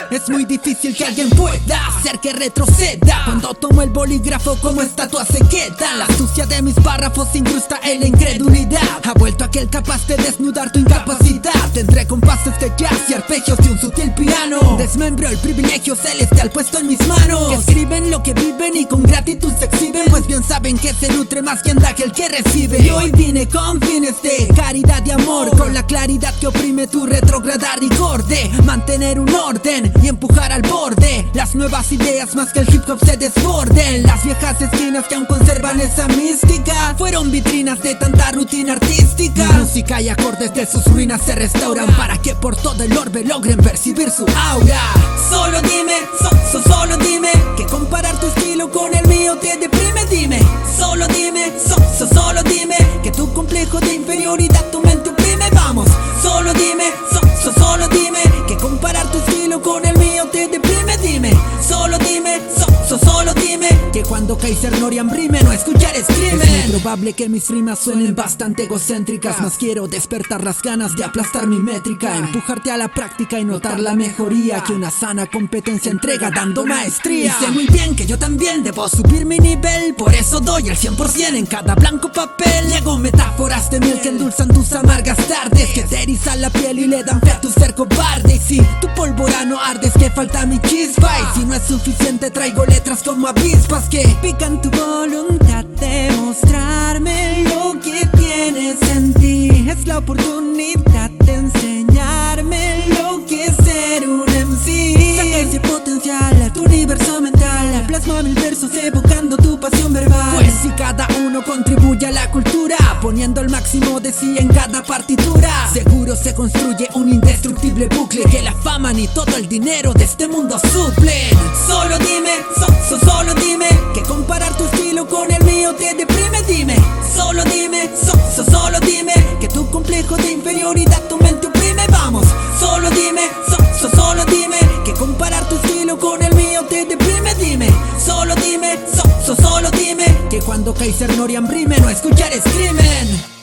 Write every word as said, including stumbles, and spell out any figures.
Es muy difícil que alguien pueda hacer que retroceda. Cuando tomo el bolígrafo como estatua se queda. La sucia de mis párrafos incrusta en la incredulidad. Ha vuelto aquel capaz de desnudar tu incapacidad. Tendré compases de jazz y arpegios de un sutil piano. Desmembro el privilegio celestial puesto en mis manos, que escriben lo que viven y con gratitud se exhiben, pues bien saben que se nutre más quien da que el que recibe. Y hoy vine con fines de caridad y amor, con la claridad que oprime tu retrograda rigor de mantener un orden y empujar al borde las nuevas ideas más que el hip hop se desborden. Las viejas esquinas que aún conservan esa mística fueron vitrinas de tanta rutina artística. Mi música y acordes de sus ruinas se restauran para que por todo el orbe logren percibir su aura. Solo dime, so, so, solo dime que comparar tu estilo con el mío te deprime. Dime, solo dime, so, so, solo dime que tu complejo de inferioridad tu mente oprime. Vamos, solo dime, so, so, solo dime que comparar tu estilo con el mío te deprime. Dime, solo dime, so, so, solo dime que cuando Kaiser Norian rime no escuchar es crimen. Es muy probable que mis rimas suenen bastante egocéntricas, mas quiero despertar las ganas de aplastar mi métrica, empujarte a la práctica y notar la mejoría que una sana competencia entrega dando maestría. Y sé muy bien que yo también debo subir mi nivel, por eso doy el cien por ciento en cada blanco papel. Y hago metáforas de miel que endulzan tus amargas tardes, que te erizan la piel y le dan fe a tu ser cobarde. Y si tu pólvora no arde es que falta mi chispa, y si no es suficiente traigo letras como avispas que pican tu voluntad de mostrarme lo que tienes en ti. Es la oportunidad de enseñarme lo que es ser un M C. Saca ese potencial a tu universo mental, plasma mil versos evocando tu pasión verbal. Pues si cada uno contribuye a la cultura, poniendo el máximo de sí en cada partitura, seguro se construye un indestructible bucle que la fama ni todo el dinero de este mundo suplen. Solo dime, so, so, solo dime que comparar tu estilo con el mío te deprime. Dime, solo dime, so, so, solo dime que tu complejo de inferioridad tu mente oprime. Vamos, solo dime, so, so, solo dime que comparar tu estilo con el mío te deprime. Dime, solo dime, so, so, solo dime que cuando Kaiser Norian rime no escuchar es crimen.